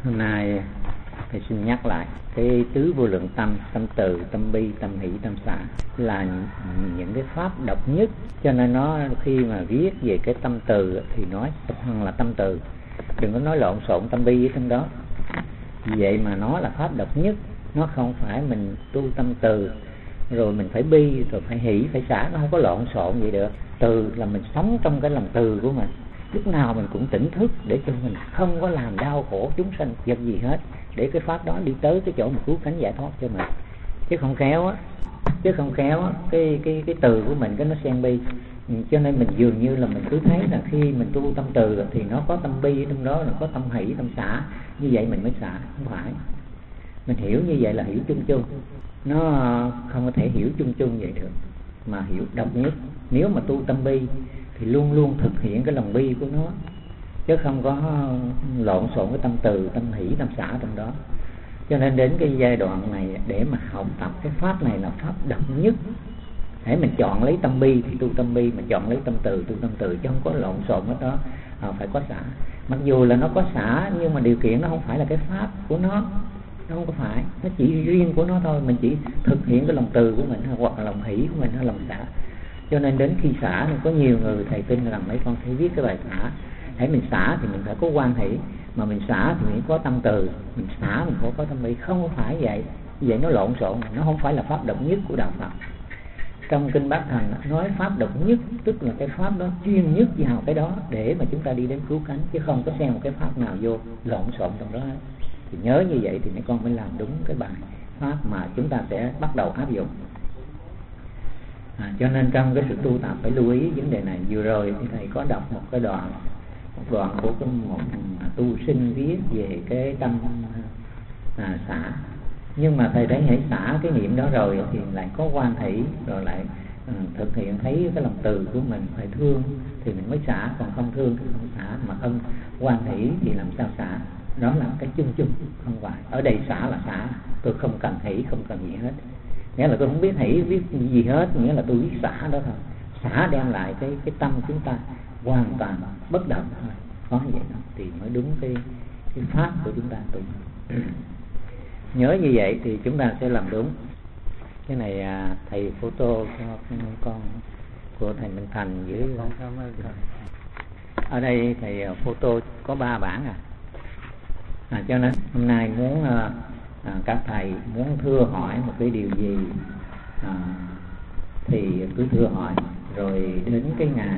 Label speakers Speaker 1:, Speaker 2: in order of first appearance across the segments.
Speaker 1: Hôm nay thầy xin nhắc lại cái tứ vô lượng tâm, tâm từ, tâm bi, tâm hỷ, tâm xả là những cái pháp độc nhất. Cho nên nó khi mà viết về cái tâm từ thì nói là tâm từ, đừng có nói lộn xộn tâm bi ở trong đó. Vậy mà nó là pháp độc nhất. Nó không phải mình tu tâm từ rồi mình phải bi, rồi phải hỷ, phải xả. Nó không có lộn xộn vậy được. Từ là mình sống trong cái lòng từ của mình, lúc nào mình cũng tỉnh thức để cho mình không có làm đau khổ chúng sanh vật gì hết, để cái pháp đó đi tới cái chỗ mà cứu cánh giải thoát cho mình. Chứ không khéo á, cái từ của mình cái nó xen bi. Cho nên mình dường như là mình cứ thấy là khi mình tu tâm từ thì nó có tâm bi ở trong đó, nó có tâm hỷ, tâm xả, như vậy mình mới xả. Không phải, mình hiểu như vậy là hiểu chung chung, nó không có thể hiểu chung chung vậy được, mà hiểu độc nhất. Nếu mà tu tâm bi thì luôn luôn thực hiện cái lòng bi của nó, chứ không có lộn xộn cái tâm từ, tâm hỷ, tâm xả trong đó. Cho nên đến cái giai đoạn này để mà học tập cái pháp này là pháp độc nhất. Hãy mình chọn lấy tâm bi thì tu tâm bi, mình chọn lấy tâm từ tu tâm từ, chứ không có lộn xộn hết đó. Phải có xả. Mặc dù là nó có xả nhưng mà điều kiện nó không phải là cái pháp của nó không có phải, nó chỉ riêng của nó thôi. Mình chỉ thực hiện cái lòng từ của mình hoặc là lòng hỷ của mình hay lòng xả. Cho nên đến khi xả thì có nhiều người thầy tin rằng mấy con phải viết cái bài xả. Hãy mình xả thì mình phải có quan hỷ, mà mình xả thì mình có tâm từ, mình xả mình phải có tâm bi. Không phải vậy, vậy nó lộn xộn, nó không phải là pháp độc nhất của đạo Phật. Trong kinh Bát Thành nói pháp độc nhất, tức là cái pháp đó chuyên nhất vào cái đó để mà chúng ta đi đến cứu cánh, chứ không có xen một cái pháp nào vô lộn xộn trong đó hết. Thì nhớ như vậy thì mấy con mới làm đúng cái bài pháp mà chúng ta sẽ bắt đầu áp dụng. Cho nên trong cái sự tu tập phải lưu ý vấn đề này. Vừa rồi thì thầy có đọc một đoạn của một tu sinh viết về cái tâm xả. Nhưng mà thầy thấy hãy xả cái niệm đó rồi thì lại có quan hỷ, rồi lại thực hiện thấy cái lòng từ của mình phải thương thì mình mới xả, còn không thương thì không xả, mà không quan hỷ thì làm sao xả. Đó là cái chung chung, không phải ở đây xả là xả, tôi không cần hỷ, không cần gì hết. Nghĩa là tôi không biết hỷ biết gì hết, nghĩa là tôi biết xả đó thôi. Xả đem lại cái tâm chúng ta hoàn toàn bất động thôi, có vậy đó thì mới đúng cái pháp của chúng ta tu. Nhớ như vậy thì chúng ta sẽ làm đúng. Cái này thầy photo cho con của thầy Minh Thành với ở đây thầy photo có 3 bản cho nên hôm nay muốn các thầy muốn thưa hỏi một cái điều gì thì cứ thưa hỏi, rồi đến cái ngày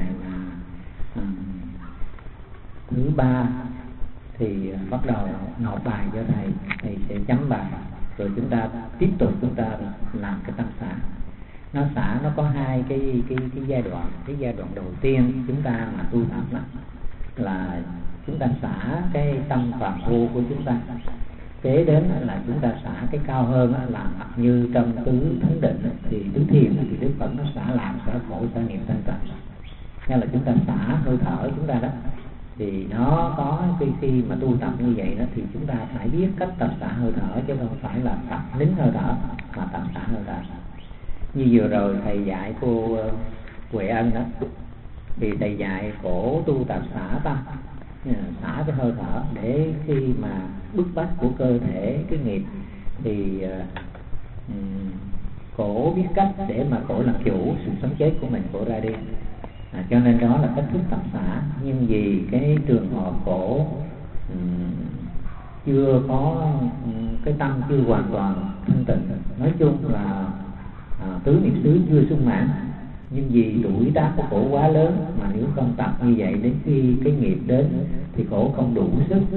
Speaker 1: thứ 3 thì bắt đầu nộp bài cho thầy sẽ chấm bài, rồi chúng ta tiếp tục chúng ta làm cái tâm xả. Nó xả nó có hai cái giai đoạn. Cái giai đoạn đầu tiên chúng ta mà tu tập đó là chúng ta xả cái tâm phàm phu của chúng ta. Kế đến là chúng ta xả cái cao hơn là như trong tứ thánh định thì tứ thiền thì Đức Phật nó xả làm, xả khổ, xả nghiệp sanh tử. Nên là chúng ta xả hơi thở chúng ta đó. Thì nó có khi mà tu tập như vậy đó thì chúng ta phải biết cách tập xả hơi thở, chứ không phải là tập nín hơi thở mà tập xả hơi thở. Như vừa rồi thầy dạy cô Huệ Ân đó, thì thầy dạy cổ tu tập xả tâm, xả cái hơi thở để khi mà bức bách của cơ thể cái nghiệp thì cổ biết cách để mà cổ làm chủ sự sống chết của mình, cổ ra đi. Cho nên đó là cách thức tập xả. Nhưng vì cái trường hợp cổ chưa có cái tâm chưa hoàn toàn thanh tịnh, nói chung là tứ niệm xứ chưa sung mãn, nhưng vì tuổi tác của cổ quá lớn, mà nếu không tập như vậy đến khi cái nghiệp đến thì cổ không đủ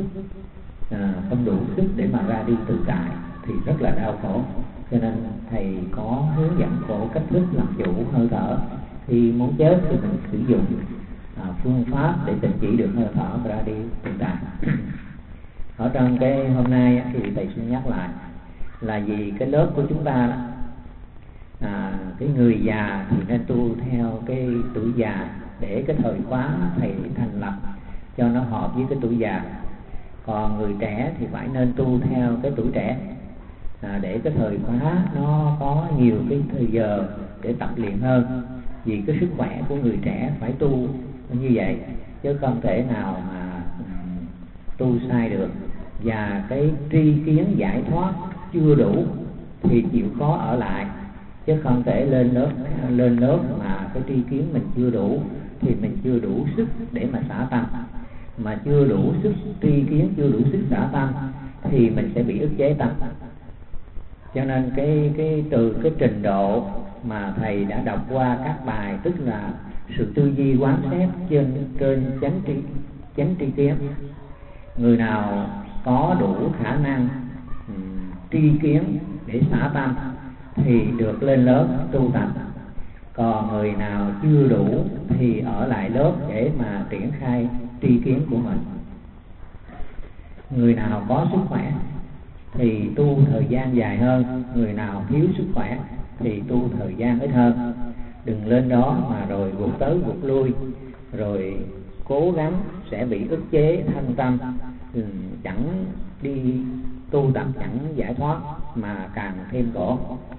Speaker 1: sức để mà ra đi tự tại thì rất là đau khổ. Cho nên thầy có hướng dẫn cổ cách thức làm chủ hơi thở. Khi muốn chết thì mình sử dụng phương pháp để định chỉ được hơi thở và ra đi tự tại. Ở trong cái hôm nay thì thầy xin nhắc lại là vì cái lớp của chúng ta cái người già thì nên tu theo cái tuổi già để cái thời khóa thầy thành lập cho nó hợp với cái tuổi già. Còn người trẻ thì phải nên tu theo cái tuổi trẻ để cái thời khóa nó có nhiều cái thời giờ để tập luyện hơn. Vì cái sức khỏe của người trẻ phải tu như vậy, chứ không thể nào mà tu sai được. và cái tri kiến giải thoát chưa đủ thì chịu khó ở lại, chứ không thể lên lớp mà cái tri kiến mình chưa đủ thì mình chưa đủ sức để mà xả tâm, mà chưa đủ sức tri kiến, chưa đủ sức xả tâm thì mình sẽ bị ức chế tâm. Cho nên từ cái trình độ mà thầy đã đọc qua các bài, tức là sự tư duy quán xét trên chánh tri kiến, người nào có đủ khả năng tri kiến để xả tâm thì được lên lớp tu tập, còn người nào chưa đủ thì ở lại lớp để mà triển khai tri kiến của mình. Người nào có sức khỏe thì tu thời gian dài hơn, người nào thiếu sức khỏe thì tu thời gian ít hơn. Đừng lên đó mà rồi vụt tới vụt lui, rồi cố gắng sẽ bị ức chế thân tâm, chẳng đi tu tập chẳng giải thoát mà càng thêm khổ.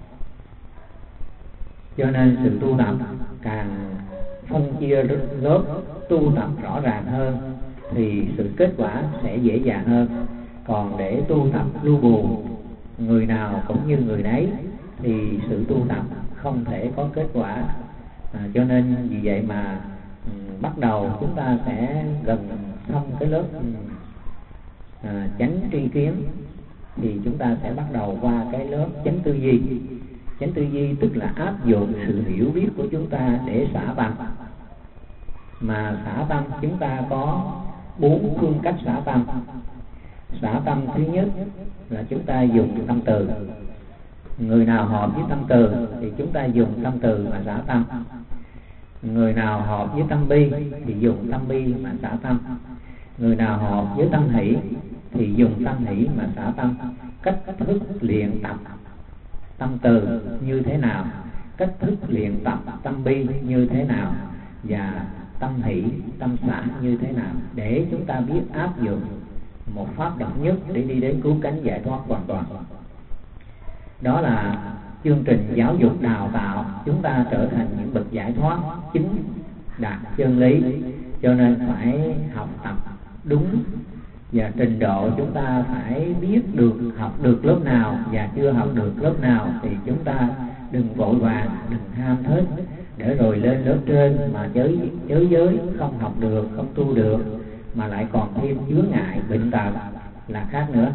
Speaker 1: Cho nên sự tu tập càng phân chia lớp tu tập rõ ràng hơn thì sự kết quả sẽ dễ dàng hơn. Còn để tu tập lưu bù, người nào cũng như người đấy, thì sự tu tập không thể có kết quả. Cho nên vì vậy mà bắt đầu chúng ta sẽ gần xong cái lớp chánh tri kiến thì chúng ta sẽ bắt đầu qua cái lớp chánh tư duy. Chánh tư duy tức là áp dụng sự hiểu biết của chúng ta để xả tâm. Mà xả tâm chúng ta có 4 phương cách xả tâm. Xả tâm thứ nhất là chúng ta dùng tâm từ. Người nào hợp với tâm từ thì chúng ta dùng tâm từ mà xả tâm. Người nào hợp với tâm bi thì dùng tâm bi mà xả tâm. Người nào hợp với tâm hỷ thì dùng tâm hỷ mà xả tâm. Cách thức luyện tập tâm từ như thế nào, cách thức luyện tập tâm bi như thế nào, và tâm hỷ, tâm xả như thế nào, để chúng ta biết áp dụng một pháp độc nhất để đi đến cứu cánh giải thoát hoàn toàn. Đó là chương trình giáo dục đào tạo chúng ta trở thành những bậc giải thoát chính đạt chân lý. Cho nên phải học tập đúng, và trình độ chúng ta phải biết được học được lớp nào và chưa học được lớp nào thì chúng ta đừng vội vàng, đừng ham thích để rồi lên lớp trên mà chới giới, không học được, không tu được, mà lại còn thêm chướng ngại bệnh tật là khác nữa.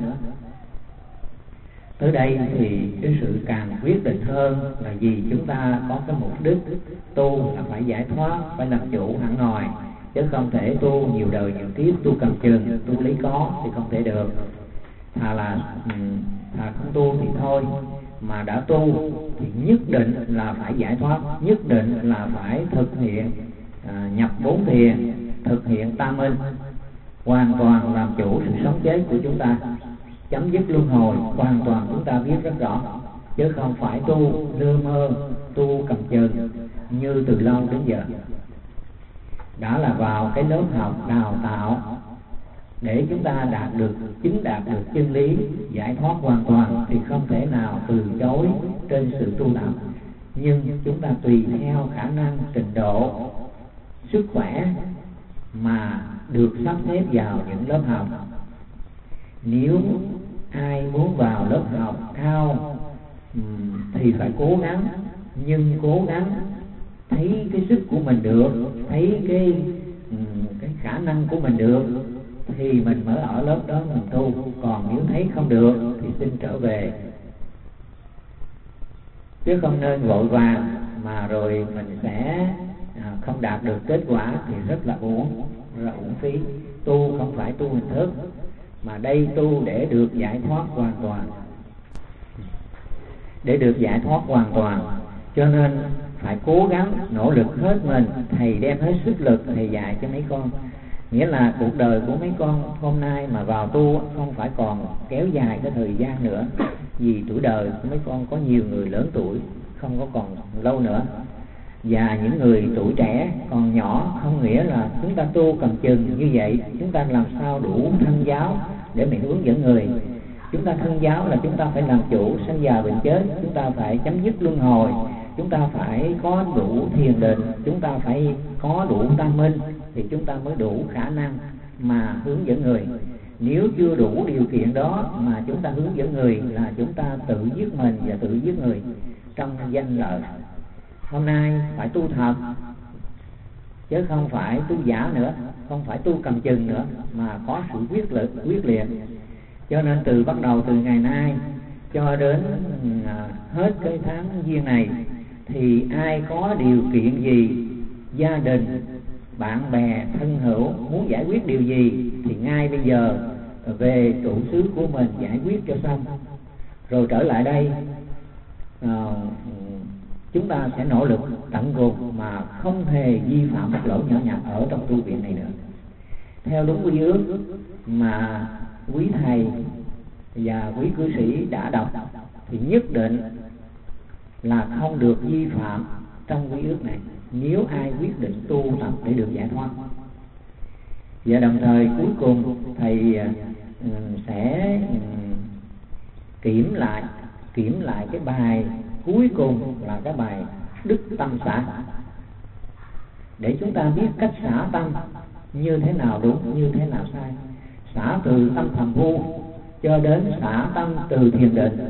Speaker 1: Tới đây thì cái sự càng quyết định hơn là vì chúng ta có cái mục đích tu là phải giải thoát, phải làm chủ hẳn hòi, chứ không thể tu nhiều đời nhiều kiếp, tu cầm chừng, tu lấy có thì không thể được. Thà không tu thì thôi, mà đã tu thì nhất định là phải giải thoát, nhất định là phải thực hiện nhập 4 thiền, thực hiện tam minh, hoàn toàn làm chủ sự sống chết của chúng ta, chấm dứt luân hồi hoàn toàn. Chúng ta biết rất rõ, chứ không phải tu lơ mơ, tu cầm chừng như từ lâu đến giờ. Đã là vào cái lớp học đào tạo để chúng ta đạt được chân lý giải thoát hoàn toàn thì không thể nào từ chối trên sự tu tập. Nhưng chúng ta tùy theo khả năng, trình độ, sức khỏe mà được sắp xếp vào những lớp học. Nếu ai muốn vào lớp học cao thì phải cố gắng, nhưng cố gắng thấy cái sức của mình được, thấy cái khả năng của mình được thì mình mới ở lớp đó mình tu. Còn nếu thấy không được thì xin trở về, chứ không nên vội vàng mà rồi mình sẽ không đạt được kết quả thì rất là uổng phí. Tu không phải tu hình thức, mà đây tu để được giải thoát hoàn toàn, để được giải thoát hoàn toàn. Cho nên phải cố gắng nỗ lực hết mình. Thầy đem hết sức lực thầy dạy cho mấy con. Nghĩa là cuộc đời của mấy con hôm nay mà vào tu không phải còn kéo dài cái thời gian nữa, vì tuổi đời của mấy con có nhiều người lớn tuổi, không có còn lâu nữa. Và những người tuổi trẻ còn nhỏ, không nghĩa là chúng ta tu cầm chừng như vậy. Chúng ta làm sao đủ thân giáo để mình hướng dẫn người. Chúng ta thân giáo là chúng ta phải làm chủ sanh già bệnh chết, chúng ta phải chấm dứt luân hồi, chúng ta phải có đủ thiền định, chúng ta phải có đủ tam minh thì chúng ta mới đủ khả năng mà hướng dẫn người. Nếu chưa đủ điều kiện đó mà chúng ta hướng dẫn người là chúng ta tự giết mình và tự giết người trong danh lợi. Hôm nay phải tu thật, chứ không phải tu giả nữa, không phải tu cầm chừng nữa, mà có sự quyết liệt. Cho nên bắt đầu từ ngày nay cho đến hết cái tháng giêng này, thì ai có điều kiện gì, gia đình, bạn bè, thân hữu muốn giải quyết điều gì thì ngay bây giờ về trụ xứ của mình giải quyết cho xong, rồi trở lại đây chúng ta sẽ nỗ lực tận cùng mà không hề vi phạm một lỗi nhỏ nhặt ở trong tu viện này nữa. Theo đúng quy ước mà quý thầy và quý cư sĩ đã đọc thì nhất định là không được vi phạm trong quy ước này, nếu ai quyết định tu tập để được giải thoát. Và đồng thời cuối cùng thầy sẽ kiểm lại cái bài cuối cùng là cái bài đức tâm xả, để chúng ta biết cách xả tâm như thế nào đúng, như thế nào sai. Xả từ tâm thầm vô cho đến xả tâm từ thiền định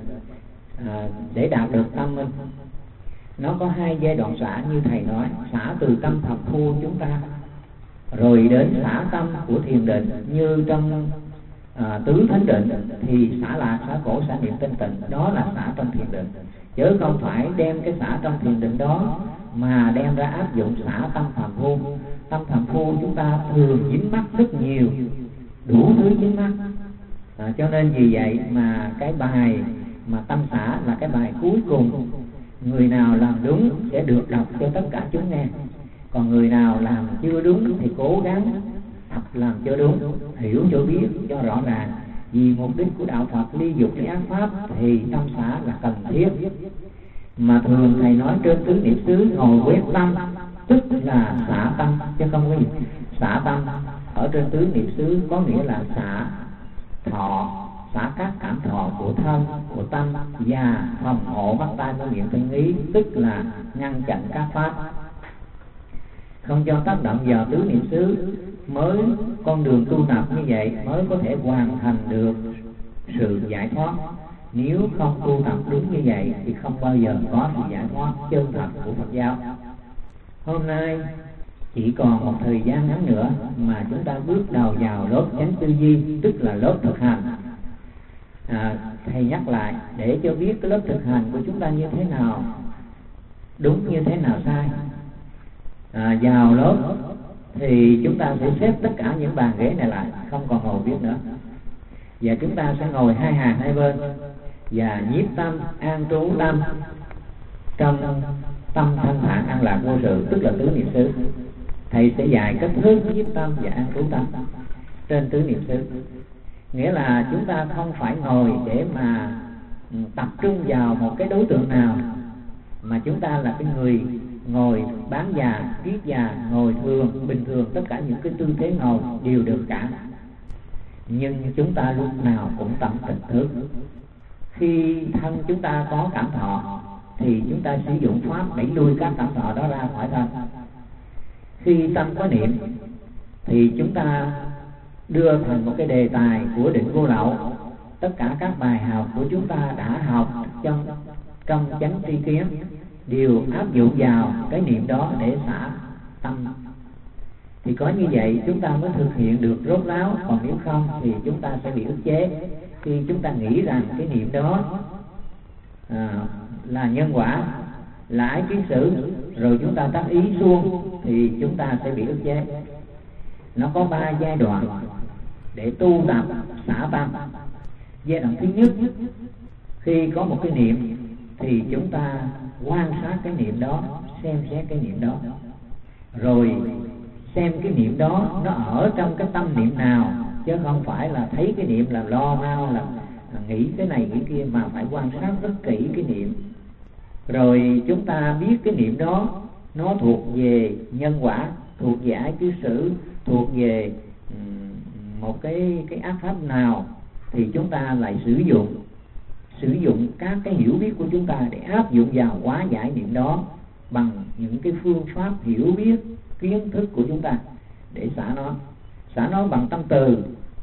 Speaker 1: để đạt được tâm minh. Nó có hai giai đoạn xả như thầy nói: xả từ tâm thầm vô chúng ta, rồi đến xả tâm của thiền định. Như trong tứ thánh định thì xả lạc, xả khổ, xả niệm, tinh tịnh, đó là xả trong thiền định, chứ không phải đem cái xả trong thiền định đó mà đem ra áp dụng xả tâm phàm phu. Tâm phàm phu chúng ta thường dính mắc rất nhiều, đủ thứ dính mắc. Cho nên vì vậy mà cái bài mà tâm xả là cái bài cuối cùng. Người nào làm đúng sẽ được đọc cho tất cả chúng nghe, còn người nào làm chưa đúng thì cố gắng thật làm cho đúng, hiểu cho biết cho rõ ràng. Vì mục đích của đạo Phật ly dục ly ác pháp thì tâm xả là cần thiết. Mà thường thầy nói trên tứ niệm xứ ngồi quét tâm, tức là xả tâm, chứ không có gì. Xả tâm ở trên tứ niệm xứ có nghĩa là xả thọ, xả các cảm thọ của thân, của tâm, và phòng hộ mắt tai mũi miệng thân ý, tức là ngăn chặn các pháp không cho tác động vào tứ niệm xứ. Mới con đường tu tập như vậy mới có thể hoàn thành được sự giải thoát. Nếu không tu tập đúng như vậy thì không bao giờ có sự giải thoát chân thật của Phật giáo. Hôm nay chỉ còn một thời gian ngắn nữa mà chúng ta bước đầu vào lớp chánh tư duy, tức là lớp thực hành. Thầy nhắc lại để cho biết cái lớp thực hành của chúng ta như thế nào, đúng như thế nào sai. Vào lớp thì chúng ta sẽ xếp tất cả những bàn ghế này lại, không còn ngồi viết nữa, và chúng ta sẽ ngồi hai hàng hai bên và nhiếp tâm, an trú tâm trong tâm thanh thản an lạc vô sự, tức là tứ niệm xứ. Thầy sẽ dạy cách thức nhiếp tâm và an trú tâm trên tứ niệm xứ. Nghĩa là chúng ta không phải ngồi để mà tập trung vào một cái đối tượng nào, mà chúng ta là cái người ngồi bán già, viết già, ngồi thường, bình thường, tất cả những cái tư thế ngồi đều được cả. Nhưng chúng ta lúc nào cũng tâm tỉnh thức. Khi thân chúng ta có cảm thọ thì chúng ta sử dụng pháp đẩy lui các cảm thọ đó ra khỏi thân. Khi tâm có niệm thì chúng ta đưa thành một cái đề tài của định vô lậu. Tất cả các bài học của chúng ta đã học trong chánh tri kiến đều áp dụng vào cái niệm đó để xả tâm. Thì có như vậy chúng ta mới thực hiện được rốt ráo, còn nếu không thì chúng ta sẽ bị ức chế. Khi chúng ta nghĩ rằng cái niệm đó là nhân quả, là ái kiến xử, rồi chúng ta tác ý suông thì chúng ta sẽ bị ức chế. Nó có 3 giai đoạn để tu tập xả tâm. Giai đoạn thứ nhất, khi có một cái niệm thì chúng ta quan sát cái niệm đó, xem xét cái niệm đó, rồi xem cái niệm đó nó ở trong cái tâm niệm nào, chứ không phải là thấy cái niệm là lo mau, là nghĩ cái này nghĩ kia, mà phải quan sát rất kỹ cái niệm. Rồi chúng ta biết cái niệm đó nó thuộc về nhân quả, thuộc về ái cư xử, thuộc về một cái ác pháp nào, thì chúng ta lại sử dụng các cái hiểu biết của chúng ta để áp dụng vào hóa giải niệm đó bằng những cái phương pháp hiểu biết, kiến thức của chúng ta để xả nó bằng tâm từ,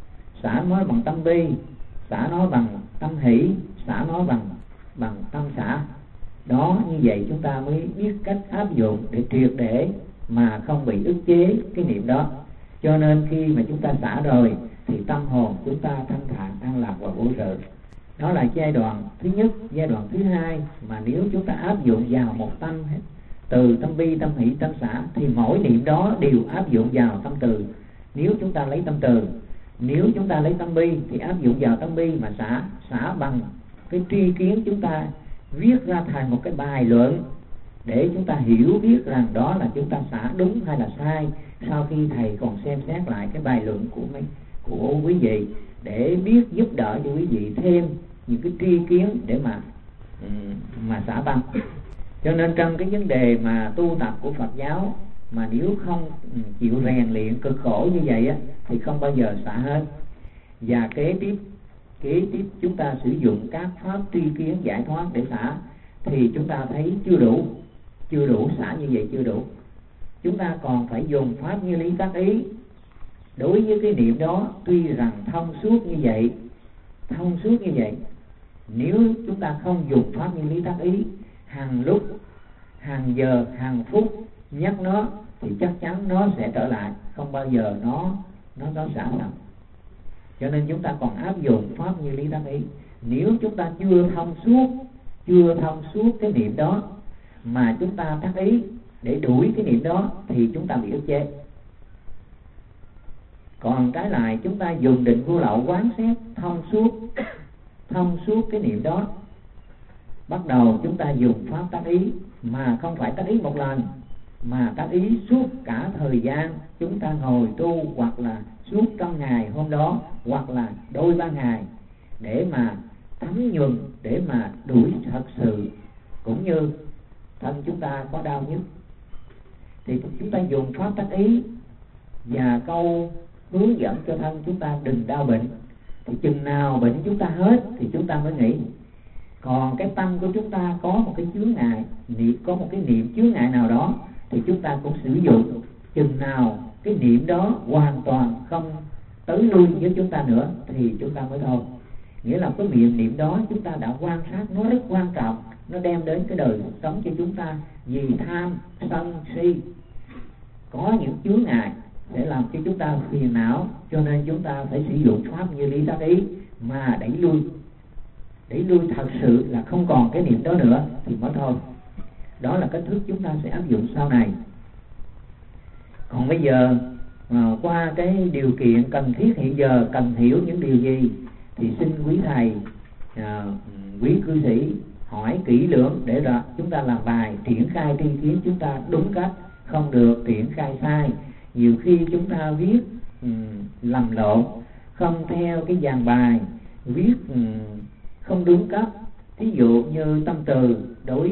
Speaker 2: xả nó bằng tâm bi, xả nó bằng tâm hỷ, xả nó bằng tâm xả. Đó, như vậy chúng ta mới biết cách áp dụng để triệt để mà không bị ức chế cái niệm đó. Cho nên khi mà chúng ta xả rồi thì tâm hồn chúng ta thanh thản, an lạc và vô sự. Đó là giai đoạn thứ nhất. Giai đoạn thứ hai mà nếu chúng ta áp dụng vào một tâm từ, tâm bi, tâm hỷ, tâm xả, thì mỗi niệm đó đều áp dụng vào tâm từ. Nếu chúng ta lấy tâm từ, nếu chúng ta lấy tâm bi thì áp dụng vào tâm bi mà xả bằng cái tri kiến, chúng ta viết ra thành một cái bài luận để chúng ta hiểu biết rằng đó là chúng ta xả đúng hay là sai. Sau khi thầy còn xem xét lại cái bài luận của quý vị để biết giúp đỡ cho quý vị thêm những cái tri kiến để mà xả tâm. Cho nên trong cái vấn đề mà tu tập của Phật giáo mà nếu không chịu rèn luyện cực khổ như vậy á, thì không bao giờ xả hết. Và kế tiếp chúng ta sử dụng các pháp tri kiến giải thoát để xả thì chúng ta thấy chưa đủ, xả như vậy chưa đủ. Chúng ta còn phải dùng pháp như lý tác ý. Đối với cái niệm đó tuy rằng thông suốt như vậy, nếu chúng ta không dùng pháp như lý tác ý, hàng lúc, hàng giờ, hàng phút nhắc nó thì chắc chắn nó sẽ trở lại, không bao giờ nó xả xong. Cho nên chúng ta còn áp dụng pháp như lý tác ý. Nếu chúng ta chưa thông suốt cái niệm đó mà chúng ta tác ý để đuổi cái niệm đó thì chúng ta bị ức chế. Còn trái lại chúng ta dùng định vô lậu quán xét thông suốt cái niệm đó, bắt đầu chúng ta dùng pháp tác ý, mà không phải tác ý một lần mà tác ý suốt cả thời gian chúng ta ngồi tu, hoặc là suốt trong ngày hôm đó, hoặc là đôi ba ngày, để mà thấm nhuần, để mà đuổi thật sự. Cũng như thân chúng ta có đau nhức thì chúng ta dùng pháp tác ý và câu hướng dẫn cho thân chúng ta đừng đau bệnh, thì chừng nào bệnh chúng ta hết thì chúng ta mới nghỉ. Còn cái tâm của chúng ta có một cái chướng ngại, có một cái niệm chướng ngại nào đó thì chúng ta cũng sử dụng. Chừng nào cái niệm đó hoàn toàn không tới lui với chúng ta nữa thì chúng ta mới thôi. Nghĩa là cái niệm đó chúng ta đã quan sát, nó rất quan trọng, nó đem đến cái đời sống cho chúng ta. Vì tham, sân, si có những chướng ngại để làm cho chúng ta phiền não, cho nên chúng ta phải sử dụng pháp như lý tác ý mà đẩy lui thật sự là không còn cái niệm đó nữa thì mới thôi. Đó là cách thức chúng ta sẽ áp dụng sau này. Còn bây giờ qua cái điều kiện cần thiết hiện giờ, cần hiểu những điều gì thì xin quý thầy, quý cư sĩ hỏi kỹ lưỡng để rồi chúng ta làm bài triển khai tri kiến chúng ta đúng cách, không được triển khai sai. Nhiều khi chúng ta viết lầm lộn, không theo cái dàn bài, viết không đúng cách. Thí dụ như tâm từ đối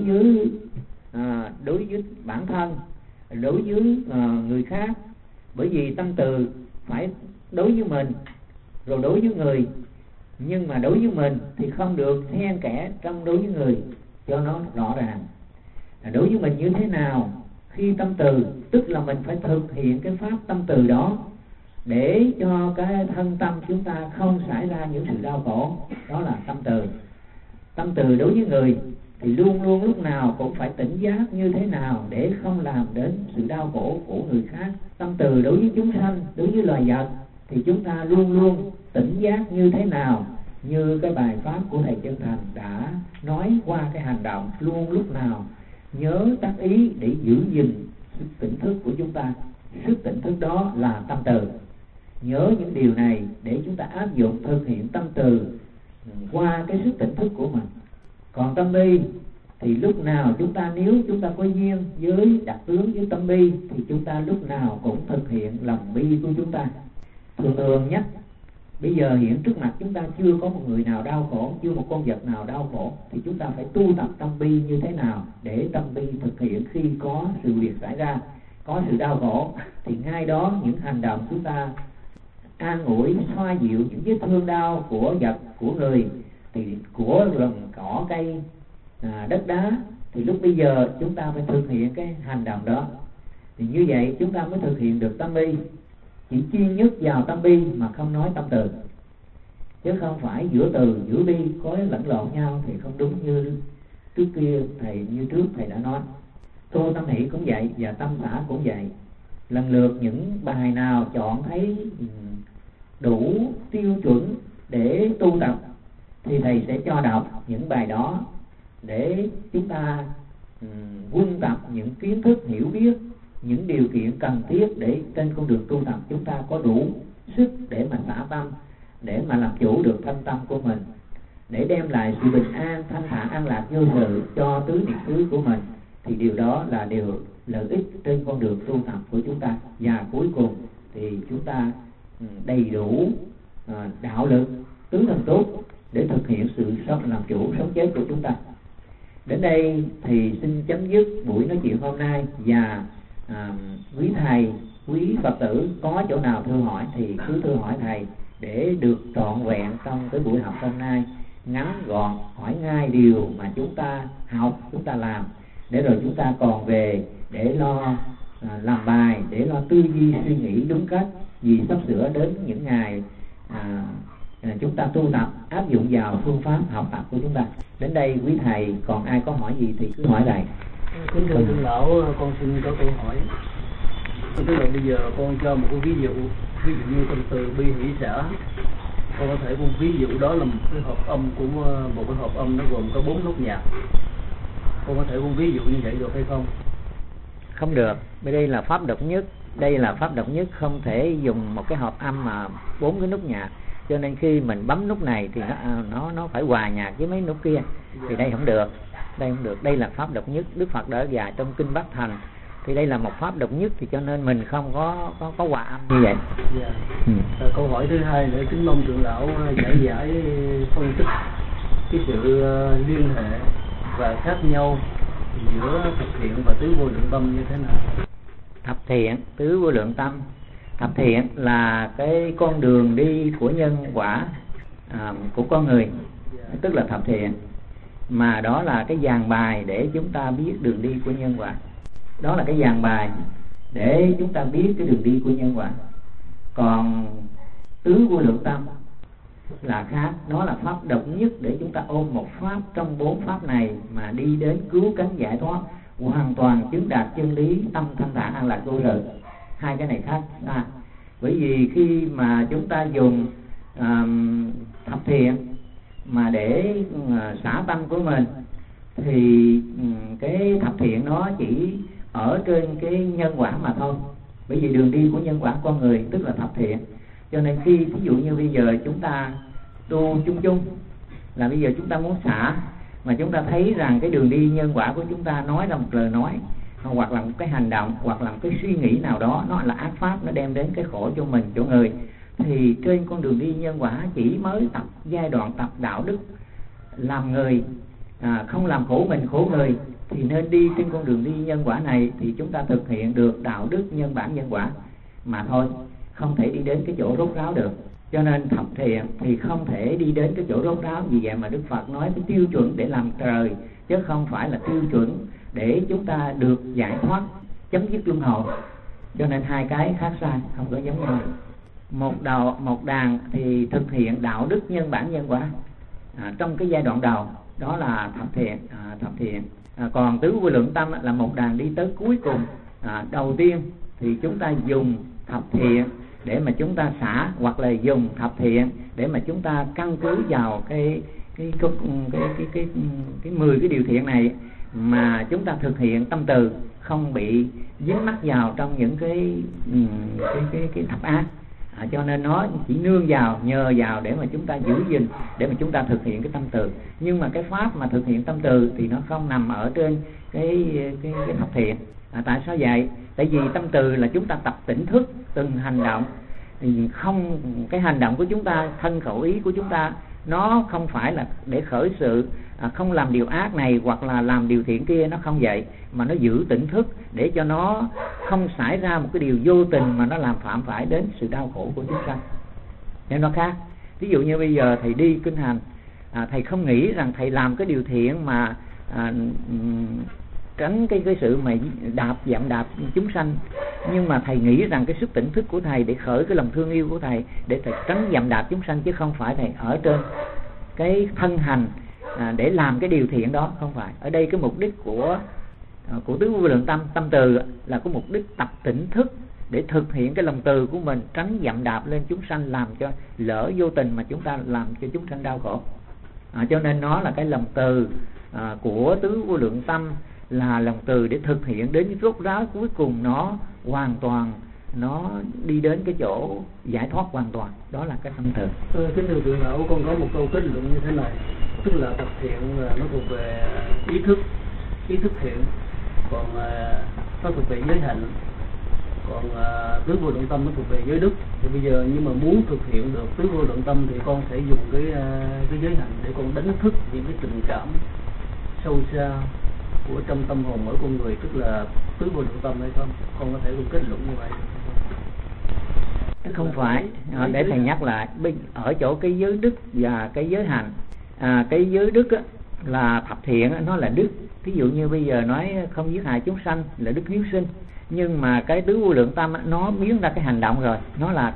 Speaker 2: với bản thân, đối với người khác. Bởi vì tâm từ phải đối với mình rồi đối với người, nhưng mà đối với mình thì không được xen kẽ trong đối với người, cho nó rõ ràng. Đối với mình như thế nào khi tâm từ, tức là mình phải thực hiện cái pháp tâm từ đó để cho cái thân tâm chúng ta không xảy ra những sự đau khổ. Đó là tâm từ. Tâm từ đối với người thì luôn luôn lúc nào cũng phải tỉnh giác như thế nào để không làm đến sự đau khổ của người khác. Tâm từ đối với chúng sanh, đối với loài vật thì chúng ta luôn luôn tỉnh giác như thế nào, như cái bài pháp của thầy Chân Thành đã nói qua cái hành động, luôn lúc nào nhớ tác ý để giữ gìn sức tỉnh thức của chúng ta. Sức tỉnh thức đó là tâm từ. Nhớ những điều này để chúng ta áp dụng thực hiện tâm từ qua cái sức tỉnh thức của mình. Còn tâm bi thì lúc nào chúng ta, nếu chúng ta có duyên với đặc tướng với tâm bi thì chúng ta lúc nào cũng thực hiện lòng bi của chúng ta. Thường nhất, bây giờ hiện trước mặt chúng ta chưa có một người nào đau khổ, chưa một con vật nào đau khổ, thì chúng ta phải tu tập tâm bi như thế nào để tâm bi thực hiện khi có sự việc xảy ra, có sự đau khổ thì ngay đó những hành động chúng ta an ủi, xoa dịu những vết thương đau của vật, của người, thì của rừng cỏ cây, đất đá, thì lúc bây giờ chúng ta phải thực hiện cái hành động đó. Thì như vậy chúng ta mới thực hiện được tâm bi. Chỉ chuyên nhất vào tâm bi mà không nói tâm từ. chứ không phải giữa từ giữa bi có lẫn lộn nhau thì không đúng như trước kia như trước thầy đã nói. Tu tâm hỷ cũng vậy và tâm xã cũng vậy. Lần lượt những bài nào chọn thấy đủ tiêu chuẩn để tu tập thì thầy sẽ cho đọc những bài đó để chúng ta quân tập những kiến thức hiểu biết, những điều kiện cần thiết để trên con đường tu tập chúng ta có đủ sức để mà xả tâm, để mà làm chủ được thân tâm của mình, để đem lại sự bình an, thanh thản, an lạc vô sự cho tứ niệm xứ của mình. Thì điều đó là điều lợi ích trên con đường tu tập của chúng ta. Và cuối cùng thì chúng ta đầy đủ đạo lực tứ thần tốt để thực hiện sự sống làm chủ sống chết của chúng ta. Đến đây thì xin chấm dứt buổi nói chuyện hôm nay. Và quý thầy, quý Phật tử có chỗ nào thưa hỏi thì cứ thưa hỏi thầy để được trọn vẹn trong cái buổi học hôm nay, ngắn gọn, hỏi ngay điều mà chúng ta học, chúng ta làm, để rồi chúng ta còn về để lo làm bài, để lo tư duy suy nghĩ đúng cách, vì sắp sửa đến những ngày chúng ta tu tập áp dụng vào phương pháp học tập của chúng ta. Đến đây quý thầy còn ai có hỏi gì thì cứ hỏi thầy.
Speaker 3: Kính thưa trưởng lão, con xin có câu hỏi. Tức là bây giờ con cho một cái ví dụ như tâm từ bi hỷ xả. Con có thể ví dụ đó là một cái hợp âm của một cái hợp âm nó gồm có 4 nốt nhạc. Con có thể ví dụ như vậy được hay không?
Speaker 1: Không được. Đây là pháp độc nhất. Đây là pháp độc nhất, không thể dùng một cái hợp âm mà 4 cái nốt nhạc. Cho nên khi mình bấm nút này thì nó phải hòa nhạc với mấy nút kia. Thì đây không được. Đây không được. Đây là pháp độc nhất. Đức Phật đã dạy trong kinh Bát Thành. Thì đây là một pháp độc nhất, thì cho nên mình không có hòa âm như vậy.
Speaker 3: Câu hỏi thứ hai nữa, kính mong trưởng lão giải phân tích cái sự liên hệ và khác nhau giữa thực thiện và tứ vô lượng tâm như thế nào?
Speaker 1: Thập thiện, tứ vô lượng tâm. Thập thiện là cái con đường đi của nhân quả của con người, tức là thập thiện. Mà đó là cái vàng bài để chúng ta biết đường đi của nhân quả. Đó là cái vàng bài để chúng ta biết cái đường đi của nhân quả. Còn tứ vô lượng tâm là khác. Đó là pháp độc nhất để chúng ta ôm một pháp trong 4 pháp này mà đi đến cứu cánh giải thoát, hoàn toàn chứng đạt chân lý tâm thanh thản an lạc vô sự. Hai cái này khác xa. Bởi vì khi mà chúng ta dùng thập thiện mà để xả tâm của mình thì cái thập thiện nó chỉ ở trên cái nhân quả mà thôi. Bởi vì đường đi của nhân quả con người tức là thập thiện. Cho nên khi ví dụ như bây giờ chúng ta tu chung là bây giờ chúng ta muốn xả, mà chúng ta thấy rằng cái đường đi nhân quả của chúng ta nói ra một lời nói, hoặc là một cái hành động, hoặc là một cái suy nghĩ nào đó, nó là ác pháp, nó đem đến cái khổ cho mình, cho người, thì trên con đường đi nhân quả chỉ mới tập giai đoạn tập đạo đức làm người, không làm khổ mình khổ người, thì nên đi trên con đường đi nhân quả này thì chúng ta thực hiện được đạo đức nhân bản nhân quả mà thôi, không thể đi đến cái chỗ rốt ráo được. Cho nên thập thiện thì không thể đi đến cái chỗ rốt ráo. Vì vậy mà Đức Phật nói cái tiêu chuẩn để làm trời, chứ không phải là tiêu chuẩn để chúng ta được giải thoát, chấm dứt luân hồi. Cho nên hai cái khác xa, không có giống nhau. Một đàn thì thực hiện đạo đức nhân bản nhân quả trong cái giai đoạn đầu, đó là thập thiện. Còn tứ vô lượng tâm là một đàn đi tới cuối cùng. Đầu tiên thì chúng ta dùng thập thiện để mà chúng ta xả, hoặc là dùng thập thiện để mà chúng ta căn cứ vào cái 10 cái điều thiện này mà chúng ta thực hiện tâm từ, không bị dính mắc vào trong những cái thập ác. Cho nên nó chỉ nương vào, nhờ vào để mà chúng ta giữ gìn, để mà chúng ta thực hiện cái tâm từ. Nhưng mà cái pháp mà thực hiện tâm từ thì nó không nằm ở trên cái thập thiện. Tại sao vậy? Tại vì tâm từ là chúng ta tập tỉnh thức từng hành động. Không, cái hành động của chúng ta, thân khẩu ý của chúng ta, nó không phải là để khởi sự không làm điều ác này hoặc là làm điều thiện kia, nó không vậy, mà nó giữ tỉnh thức để cho nó không xảy ra một cái điều vô tình mà nó làm phạm phải đến sự đau khổ của chúng ta. Nên nó khác. Ví dụ như bây giờ thầy đi kinh hành, thầy không nghĩ rằng thầy làm cái điều thiện mà tránh cái sự mà đạp chúng sanh,
Speaker 2: Nhưng mà thầy nghĩ rằng cái sức tỉnh thức của thầy để khởi cái lòng thương yêu của thầy, để thầy tránh dậm đạp chúng sanh, chứ không phải thầy ở trên cái thân hành để làm cái điều thiện đó, không phải. Ở đây cái mục đích của tứ vô lượng tâm từ là có mục đích tập tỉnh thức để thực hiện cái lòng từ của mình, tránh dậm đạp lên chúng sanh, làm cho lỡ vô tình mà chúng ta làm cho chúng sanh đau khổ. Cho nên nó là cái lòng từ của tứ vô lượng tâm, là lòng từ để thực hiện đến rốt ráo cuối cùng nó hoàn toàn, nó đi đến cái chỗ giải thoát hoàn toàn. Đó là cái tâm từ.
Speaker 3: Kính thưa thượng hữu, con có một câu kết luận như thế này, tức là tập thiện là nó thuộc về ý thức thiện, còn nó thuộc về giới hạnh, còn tứ vô lượng tâm nó thuộc về giới đức. Thì bây giờ nhưng mà muốn thực hiện được tứ vô lượng tâm thì con sẽ dùng cái giới hạnh để con đánh thức những cái tình cảm sâu xa của trong tâm hồn mỗi con người, tức là tứ vô lượng tâm hay không? Con có thể cùng kết luận như vậy.
Speaker 2: Không phải, để thầy nhắc lại, ở chỗ cái giới đức và cái giới hạnh. Cái giới đức là thập thiện, nó là đức. Ví dụ như bây giờ nói không giết hại chúng sanh là đức hiếu sinh, nhưng mà cái tứ vô lượng tâm nó biến ra cái hành động rồi, nó là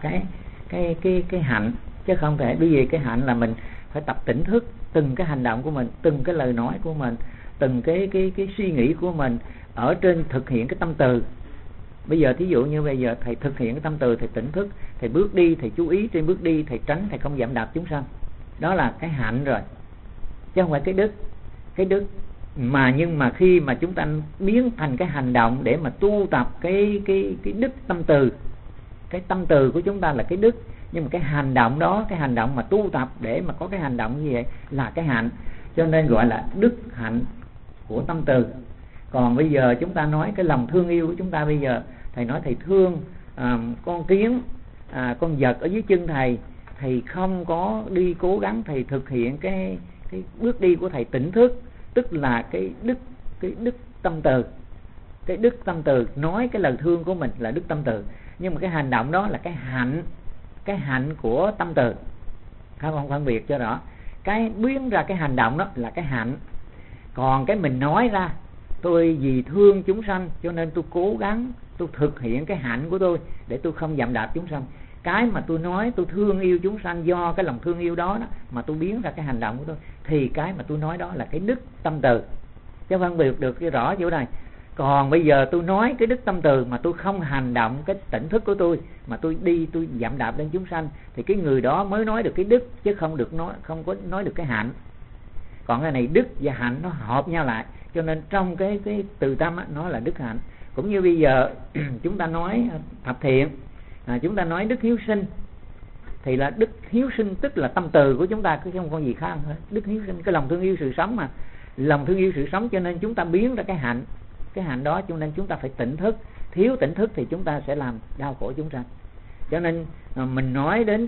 Speaker 2: cái hạnh, chứ không thể. Bởi vì cái hạnh là mình phải tập tỉnh thức từng cái hành động của mình, từng cái lời nói của mình, từng cái suy nghĩ của mình ở trên thực hiện cái tâm từ. Bây giờ thí dụ như bây giờ thầy thực hiện cái tâm từ, thầy tỉnh thức, thầy bước đi, thầy chú ý trên bước đi, thầy tránh, thầy không dậm đạp chúng sanh. Đó là cái hạnh rồi, chứ không phải cái đức. Cái đức mà nhưng mà khi mà chúng ta biến thành cái hành động để mà tu tập cái đức tâm từ, cái tâm từ của chúng ta là cái đức, nhưng mà cái hành động đó, cái hành động mà tu tập để mà có cái hành động như vậy là cái hạnh, cho nên gọi là đức hạnh của tâm từ. Còn bây giờ chúng ta nói cái lòng thương yêu của chúng ta, bây giờ thầy nói thầy thương con kiến, con vật ở dưới chân thầy, thầy không có đi cố gắng thầy thực hiện cái bước đi của thầy tỉnh thức, tức là cái đức tâm từ. Cái đức tâm từ nói cái lời thương của mình là đức tâm từ, nhưng mà cái hành động đó là cái hạnh của tâm từ. Không phân biệt cho rõ. Cái biến ra cái hành động đó là cái hạnh. Còn cái mình nói ra, tôi vì thương chúng sanh cho nên tôi cố gắng tôi thực hiện cái hạnh của tôi để tôi không dậm đạp chúng sanh. Cái mà tôi nói tôi thương yêu chúng sanh, do cái lòng thương yêu đó mà tôi biến ra cái hành động của tôi, thì cái mà tôi nói đó là cái đức tâm từ. Chứ phân biệt được cái rõ chỗ này. Còn bây giờ tôi nói cái đức tâm từ mà tôi không hành động cái tỉnh thức của tôi, mà tôi đi tôi dậm đạp lên chúng sanh, thì cái người đó mới nói được cái đức, chứ không có nói được cái hạnh. Còn cái này đức và hạnh nó hợp nhau lại, cho nên trong cái từ tâm nó là đức hạnh. Cũng như bây giờ chúng ta nói thập thiện, chúng ta nói đức hiếu sinh, thì là đức hiếu sinh tức là tâm từ của chúng ta, chứ không có gì khác hết. Đức hiếu sinh, cái lòng thương yêu sự sống mà, lòng thương yêu sự sống, cho nên chúng ta biến ra cái hạnh. Cái hạnh đó cho nên chúng ta phải tỉnh thức. Thiếu tỉnh thức thì chúng ta sẽ làm đau khổ chúng sanh. Cho nên mình nói đến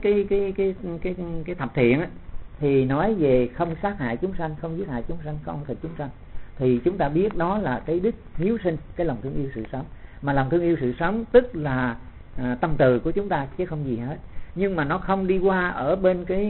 Speaker 2: cái thập thiện thì nói về không sát hại chúng sanh, không giết hại chúng sanh, không thịt chúng sanh, thì chúng ta biết đó là cái đức hiếu sinh, cái lòng thương yêu sự sống. Mà lòng thương yêu sự sống tức là tâm từ của chúng ta, chứ không gì hết. Nhưng mà nó không đi qua ở bên cái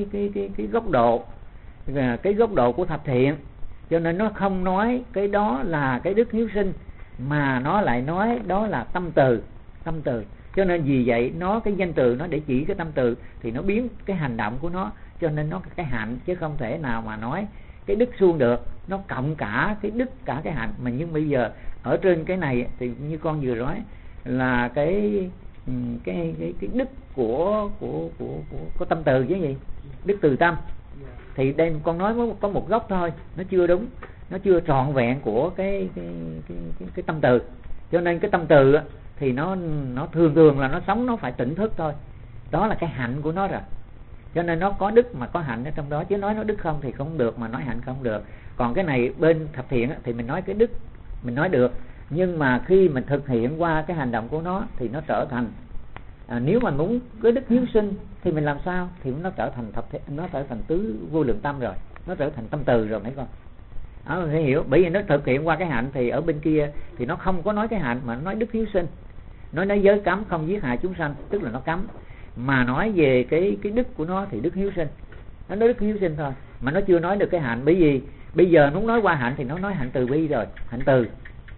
Speaker 2: góc độ của thập thiện, cho nên nó không nói cái đó là cái đức hiếu sinh, mà nó lại nói đó là tâm từ. Cho nên vì vậy nó cái danh từ nó để chỉ cái tâm từ, thì nó biến cái hành động của nó, cho nên nó cái hạnh, chứ không thể nào mà nói cái đức suông được. Nó cộng cả cái đức cả cái hạnh. Mà nhưng bây giờ ở trên cái này thì như con vừa nói là cái đức của tâm từ chứ gì, đức từ tâm. Thì đây con nói có một góc thôi, nó chưa đúng, nó chưa trọn vẹn của cái tâm từ. Cho nên cái tâm từ thì nó thường là nó sống, nó phải tỉnh thức thôi. Đó là cái hạnh của nó rồi. Cho nên nó có đức mà có hạnh ở trong đó, chứ nói nó đức không thì không được, mà nói hạnh không được. Còn cái này bên thập thiện thì mình nói cái đức mình nói được, nhưng mà khi mình thực hiện qua cái hành động của nó thì nó trở thành nếu mà muốn cái đức hiếu sinh thì mình làm sao, thì nó trở thành thập thiện, nó trở thành tứ vô lượng tâm rồi, nó trở thành tâm từ rồi mấy con. Mình phải hiểu, bởi vì nó thực hiện qua cái hạnh thì ở bên kia thì nó không có nói cái hạnh mà nó nói đức hiếu sinh. Nói giới cấm không giết hại chúng sanh, tức là nó cấm. Mà nói về cái đức của nó thì đức hiếu sinh. Nó nói đức hiếu sinh thôi, mà nó chưa nói được cái hạnh. Bởi vì bây giờ nó nói qua hạnh thì nó nói hạnh từ bi rồi, hạnh từ.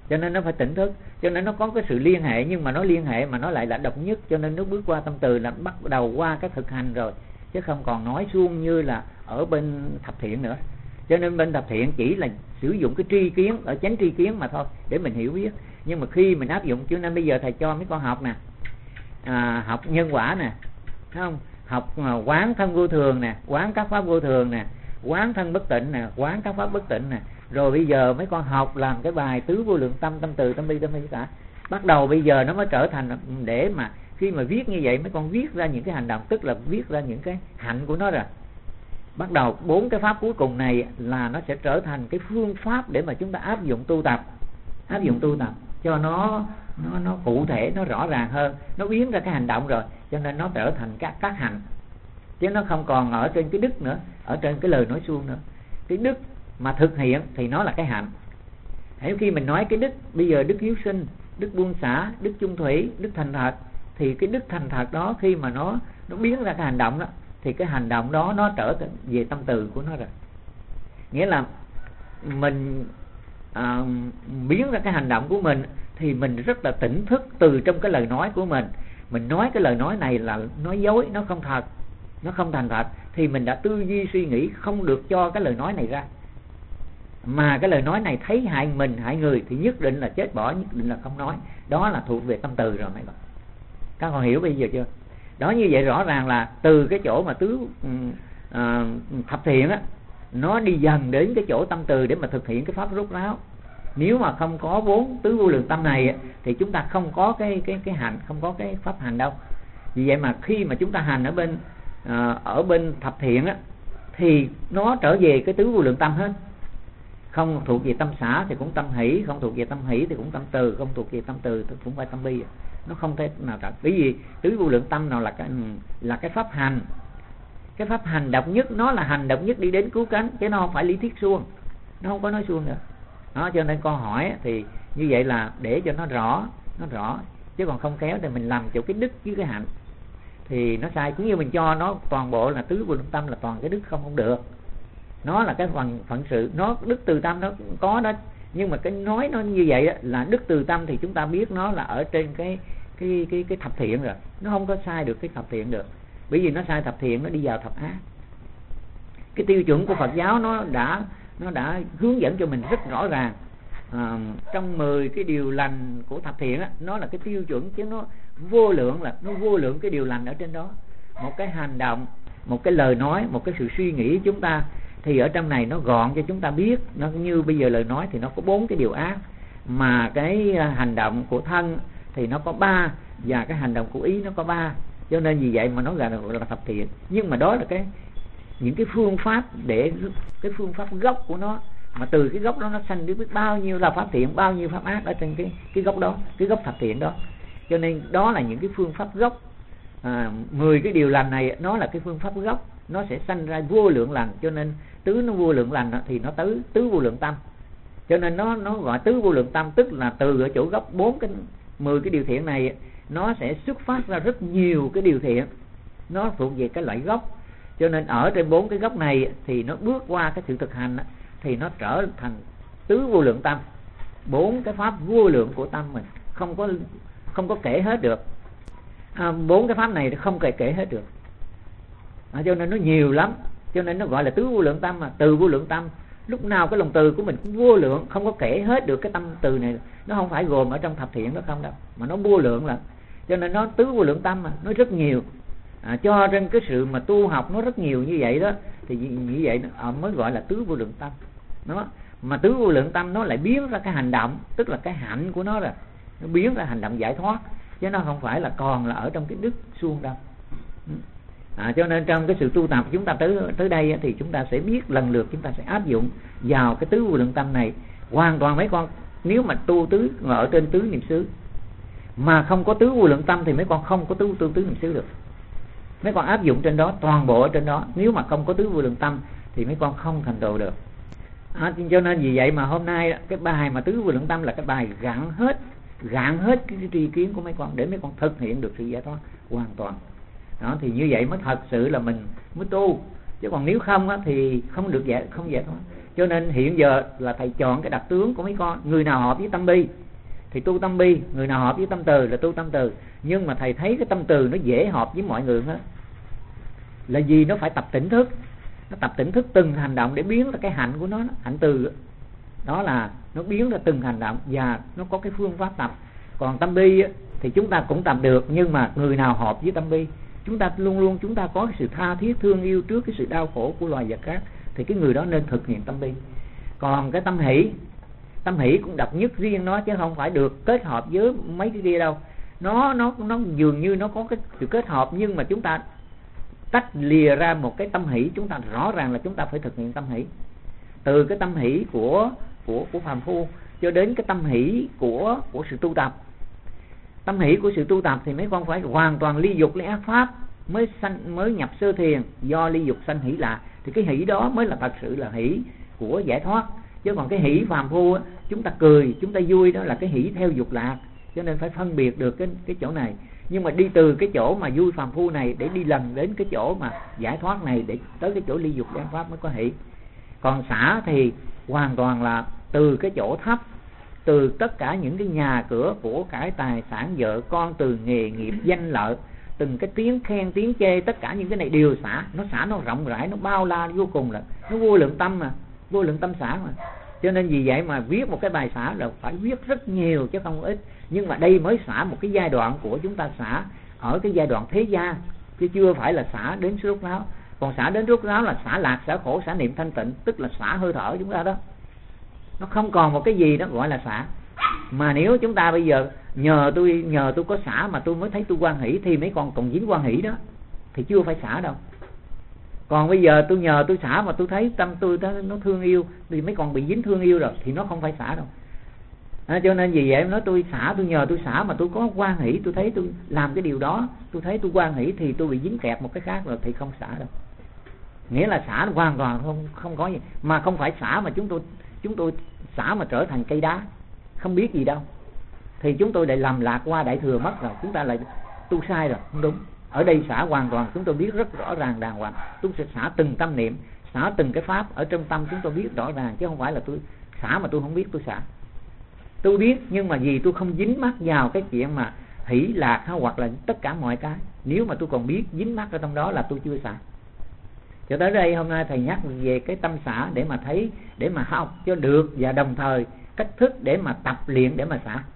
Speaker 1: cho nên nó phải tỉnh thức, cho nên nó có cái sự liên hệ, nhưng mà nó liên hệ mà nó lại là độc nhất, cho nên nó bước qua tâm từ là bắt đầu qua cái thực hành rồi, chứ không còn nói suông như là ở bên thập thiện nữa. Cho nên bên thập thiện chỉ là sử dụng cái tri kiến, ở chánh tri kiến mà thôi, để mình hiểu biết. Nhưng mà khi mình áp dụng, cho nên bây giờ thầy cho mấy con học nè, học nhân quả nè, thấy không? Học quán thân vô thường nè, quán các pháp vô thường nè, quán thân bất tịnh nè, quán các pháp bất tịnh nè. Rồi bây giờ mấy con học làm cái bài tứ vô lượng tâm, tâm từ, tâm bi, tâm hỷ cả. Bắt đầu bây giờ nó mới trở thành, để mà khi mà viết như vậy mấy con viết ra những cái hành động, tức là viết ra những cái hạnh của nó rồi. Bắt đầu 4 cái pháp cuối cùng này là nó sẽ trở thành cái phương pháp để mà chúng ta áp dụng tu tập, cho nó cụ thể, nó rõ ràng hơn, nó biến ra cái hành động rồi, cho nên nó trở thành các hạnh, chứ nó không còn ở trên cái đức nữa, ở trên cái lời nói suông nữa. Cái đức mà thực hiện thì nó là cái hạnh. Hãy khi mình nói cái đức, bây giờ đức hiếu sinh, đức buông xả, đức chung thủy, đức thành thật, thì cái đức thành thật đó khi mà nó biến ra cái hành động đó, thì cái hành động đó nó trở về tâm từ của nó rồi. Nghĩa là mình biến ra cái hành động của mình thì mình rất là tỉnh thức từ trong cái lời nói của mình. Mình nói cái lời nói này là nói dối, nó không thật, nó không thành thật, thì mình đã tư duy suy nghĩ không được cho cái lời nói này ra. Mà cái lời nói này thấy hại mình, hại người thì nhất định là chết bỏ, nhất định là không nói. Đó là thuộc về tâm từ rồi mấy bạn. Các con hiểu bây giờ chưa? Đó, như vậy rõ ràng là từ cái chỗ mà thập thiện á, nó đi dần đến cái chỗ tâm từ để mà thực hiện cái pháp rốt ráo. Nếu mà không có 4 tứ vô lượng tâm này thì chúng ta không có cái hành, không có cái pháp hành đâu. Vì vậy mà khi mà chúng ta hành ở bên thập thiện á, thì nó trở về cái tứ vô lượng tâm hết. Không thuộc về tâm xả thì cũng tâm hỷ, không thuộc về tâm hỷ thì cũng tâm từ, không thuộc về tâm từ thì cũng phải tâm bi. Nó không thể nào cả. Bởi vì tứ vô lượng tâm nào là cái pháp hành. Cái pháp hành độc nhất, nó là hành độc nhất đi đến cứu cánh, chứ nó không phải lý thuyết suông, nó không có nói suông nữa. Đó, cho nên con hỏi thì như vậy là để cho nó rõ, chứ còn không kéo thì mình làm chỗ cái đức với cái hạnh thì nó sai. Cũng như mình cho nó toàn bộ là tứ vô lượng tâm là toàn cái đức không được. Nó là cái phận sự, nó đức từ tâm nó có đó, nhưng mà cái nói nó như vậy đó, là đức từ tâm thì chúng ta biết nó là ở trên cái thập thiện rồi, nó không có sai được cái thập thiện được. Bởi vì nó sai thập thiện, nó đi vào thập ác. Cái tiêu chuẩn của Phật giáo nó đã hướng dẫn cho mình rất rõ ràng. Trong 10 cái điều lành của thập thiện á, nó là cái tiêu chuẩn, chứ nó vô lượng, là nó vô lượng cái điều lành ở trên đó. Một cái hành động, một cái lời nói, một cái sự suy nghĩ của chúng ta thì ở trong này nó gọn cho chúng ta biết. Nó như bây giờ lời nói thì nó có 4 cái điều ác, mà cái hành động của thân thì nó có 3, và cái hành động của ý nó có 3. Cho nên vì vậy mà nó gọi là thập thiện. Nhưng mà đó là những cái phương pháp, để cái phương pháp gốc của nó, mà từ cái gốc đó nó sanh đến biết bao nhiêu là pháp thiện, bao nhiêu pháp ác ở trên cái gốc đó, cái gốc thập thiện đó. Cho nên đó là những cái phương pháp gốc. 10 cái điều lành này nó là cái phương pháp gốc, nó sẽ sanh ra vô lượng lành. Cho nên tứ nó vô lượng lành thì nó tứ vô lượng tâm. Cho nên nó gọi tứ vô lượng tâm, tức là từ ở chỗ gốc 10 cái điều thiện này, nó sẽ xuất phát ra rất nhiều cái điều thiện, nó thuộc về cái loại gốc. Cho nên ở trên 4 cái gốc này thì nó bước qua cái sự thực hành thì nó trở thành tứ vô lượng tâm. 4 cái pháp vô lượng của tâm mình không có kể hết được. 4 cái pháp này không thể kể hết được. Cho nên nó nhiều lắm. Cho nên nó gọi là tứ vô lượng tâm, mà từ vô lượng tâm. Lúc nào cái lòng từ của mình cũng vô lượng, không có kể hết được cái tâm từ này. Nó không phải gồm ở trong thập thiện đó không đâu, mà nó vô lượng là. Cho nên nó tứ vô lượng tâm mà nó rất nhiều. Cho nên cái sự mà tu học nó rất nhiều như vậy đó, thì như vậy mới gọi là tứ vô lượng tâm. Đó. Mà tứ vô lượng tâm nó lại biến ra cái hành động, tức là cái hạnh của nó rồi, nó biến ra hành động giải thoát, chứ nó không phải là còn là ở trong cái đức suông đâu. Cho nên trong cái sự tu tập chúng ta tới đây thì chúng ta sẽ biết lần lượt chúng ta sẽ áp dụng vào cái tứ vô lượng tâm này hoàn toàn. Mấy con nếu mà tu tứ ở trên tứ niệm xứ mà không có tứ vô lượng tâm thì mấy con không có tu tứ niệm xứ được. Mấy con áp dụng trên đó, toàn bộ ở trên đó, nếu mà không có tứ vô lượng tâm thì mấy con không thành tựu được. Cho nên vì vậy mà hôm nay cái bài mà tứ vô lượng tâm là cái bài gạn hết cái tri kiến của mấy con để mấy con thực hiện được sự giải thoát hoàn toàn. Đó, thì như vậy mới thật sự là mình mới tu. Chứ còn nếu không thì không giải thoát. Cho nên hiện giờ là thầy chọn cái đặc tướng của mấy con. Người nào hợp với tâm bi thì tu tâm bi, người nào hợp với tâm từ là tu tâm từ. Nhưng mà thầy thấy cái tâm từ nó dễ hợp với mọi người hết. Là vì nó phải tập tỉnh thức. Nó tập tỉnh thức từng hành động để biến ra cái hạnh của nó, hạnh từ. Đó là nó biến ra từng hành động và nó có cái phương pháp tập. Còn tâm bi thì chúng ta cũng tập được, nhưng mà người nào hợp với tâm bi, chúng ta luôn luôn chúng ta có cái sự tha thiết thương yêu trước cái sự đau khổ của loài vật khác, thì cái người đó nên thực hiện tâm bi. Còn cái tâm hỷ cũng độc nhất riêng nó, chứ không phải được kết hợp với mấy cái kia đâu. Nó dường như nó có cái sự kết hợp, nhưng mà chúng ta tách lìa ra một cái tâm hỷ, chúng ta rõ ràng là chúng ta phải thực hiện tâm hỷ. Từ cái tâm hỷ của phàm phu cho đến cái tâm hỷ của sự tu tập. Tâm hỷ của sự tu tập thì mấy con phải hoàn toàn ly dục ly ác pháp mới nhập sơ thiền, do ly dục sanh hỷ lạc, thì cái hỷ đó mới là thật sự là hỷ của giải thoát. Chứ còn cái hỷ phàm phu chúng ta cười, chúng ta vui, đó là cái hỷ theo dục lạc. Cho nên phải phân biệt được cái chỗ này. Nhưng mà đi từ cái chỗ mà vui phàm phu này để đi lần đến cái chỗ mà giải thoát này, để tới cái chỗ ly dục ly ác pháp mới có hỷ. Còn xả thì hoàn toàn là từ cái chỗ thấp, từ tất cả những cái nhà cửa của cải tài sản vợ con, từ nghề nghiệp danh lợi, từng cái tiếng khen tiếng chê, tất cả những cái này đều xả. Nó xả nó rộng rãi, nó bao la vô cùng, là nó vô lượng tâm mà, vô lượng tâm xả mà. Cho nên vì vậy mà viết một cái bài xả là phải viết rất nhiều chứ không ít. Nhưng mà đây mới xả một cái giai đoạn của chúng ta xả ở cái giai đoạn thế gia, chứ chưa phải là xả đến rốt ráo. Còn xả đến rốt ráo là xả lạc, xả khổ, xả niệm thanh tịnh, tức là xả hơi thở chúng ta đó. Nó không còn một cái gì đó gọi là xả. Mà nếu chúng ta bây giờ nhờ tôi có xả mà tôi mới thấy tôi hoan hỷ, thì mấy con còn dính hoan hỷ đó, thì chưa phải xả đâu. Còn bây giờ tôi nhờ tôi xả mà tôi thấy tâm tôi nó thương yêu, thì mấy con bị dính thương yêu rồi, thì nó không phải xả đâu. Cho nên vì vậy nói tôi xả, tôi nhờ tôi xả mà tôi có hoan hỷ, tôi thấy tôi làm cái điều đó, tôi thấy tôi hoan hỷ, thì tôi bị dính kẹt một cái khác rồi, thì không xả đâu. Nghĩa là xả hoàn toàn không có gì. Mà không phải xả mà chúng tôi xả mà trở thành cây đá, không biết gì đâu, thì chúng tôi lại lầm lạc qua đại thừa mất rồi, chúng ta lại tu sai rồi, không đúng. Ở đây xả hoàn toàn chúng tôi biết rất rõ ràng đàng hoàng. Tôi sẽ xả từng tâm niệm, xả từng cái pháp ở trong tâm chúng tôi biết rõ ràng, chứ không phải là tôi xả mà tôi không biết tôi xả. Tôi biết, nhưng mà vì tôi không dính mắc vào cái chuyện mà hỷ lạc hoặc là tất cả mọi cái. Nếu mà tôi còn biết dính mắc ở trong đó là tôi chưa xả. Cho tới đây hôm nay thầy nhắc về cái tâm xả để mà thấy, để mà học cho được, và đồng thời cách thức để mà tập luyện để mà xả.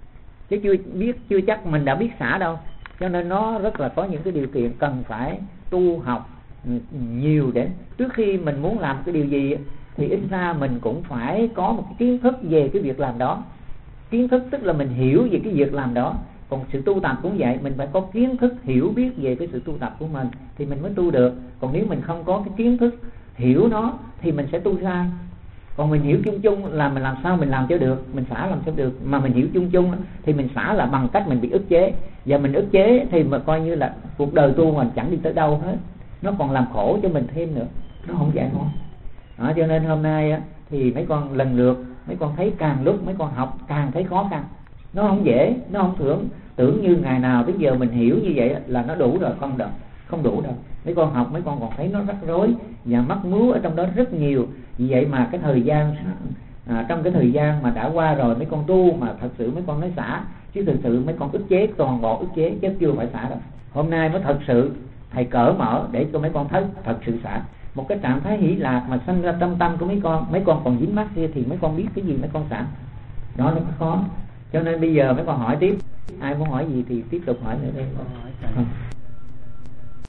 Speaker 1: Chứ chưa chắc mình đã biết xả đâu. Cho nên nó rất là có những cái điều kiện cần phải tu học nhiều. Để trước khi mình muốn làm cái điều gì thì ít ra mình cũng phải có một cái kiến thức về cái việc làm đó. Kiến thức tức là mình hiểu về cái việc làm đó. Còn sự tu tập cũng vậy, mình phải có kiến thức hiểu biết về cái sự tu tập của mình thì mình mới tu được. Còn nếu mình không có cái kiến thức hiểu nó thì mình sẽ tu sai. Còn mình hiểu chung chung là mình làm sao mình làm cho được, mình xả làm sao được. Mà mình hiểu chung chung thì mình xả là bằng cách mình bị ức chế. Và mình ức chế thì mà coi như là cuộc đời tu mình chẳng đi tới đâu hết, nó còn làm khổ cho mình thêm nữa, nó không giải thoát. Cho nên hôm nay thì mấy con lần lượt, mấy con thấy càng lúc mấy con học càng thấy khó khăn. Nó không dễ, nó không tưởng như ngày nào tới giờ mình hiểu như vậy là nó đủ rồi, không đủ đâu. Mấy con học mấy con còn thấy nó rắc rối và mắc mưu ở trong đó rất nhiều. Vì vậy mà cái thời gian trong cái thời gian mà đã qua rồi mấy con tu mà thật sự mấy con nói xả, chứ thực sự mấy con ức chế, toàn bộ ức chế chứ chưa phải xả đâu. Hôm nay mới thật sự thầy cởi mở để cho mấy con thấy thật sự xả. Một cái trạng thái hỷ lạc mà sanh ra trong tâm của mấy con còn dính mắc kia thì mấy con biết cái gì mấy con xả. Đó nó khó. Cho nên bây giờ mấy con hỏi tiếp, ai muốn hỏi gì thì tiếp tục hỏi nữa đây.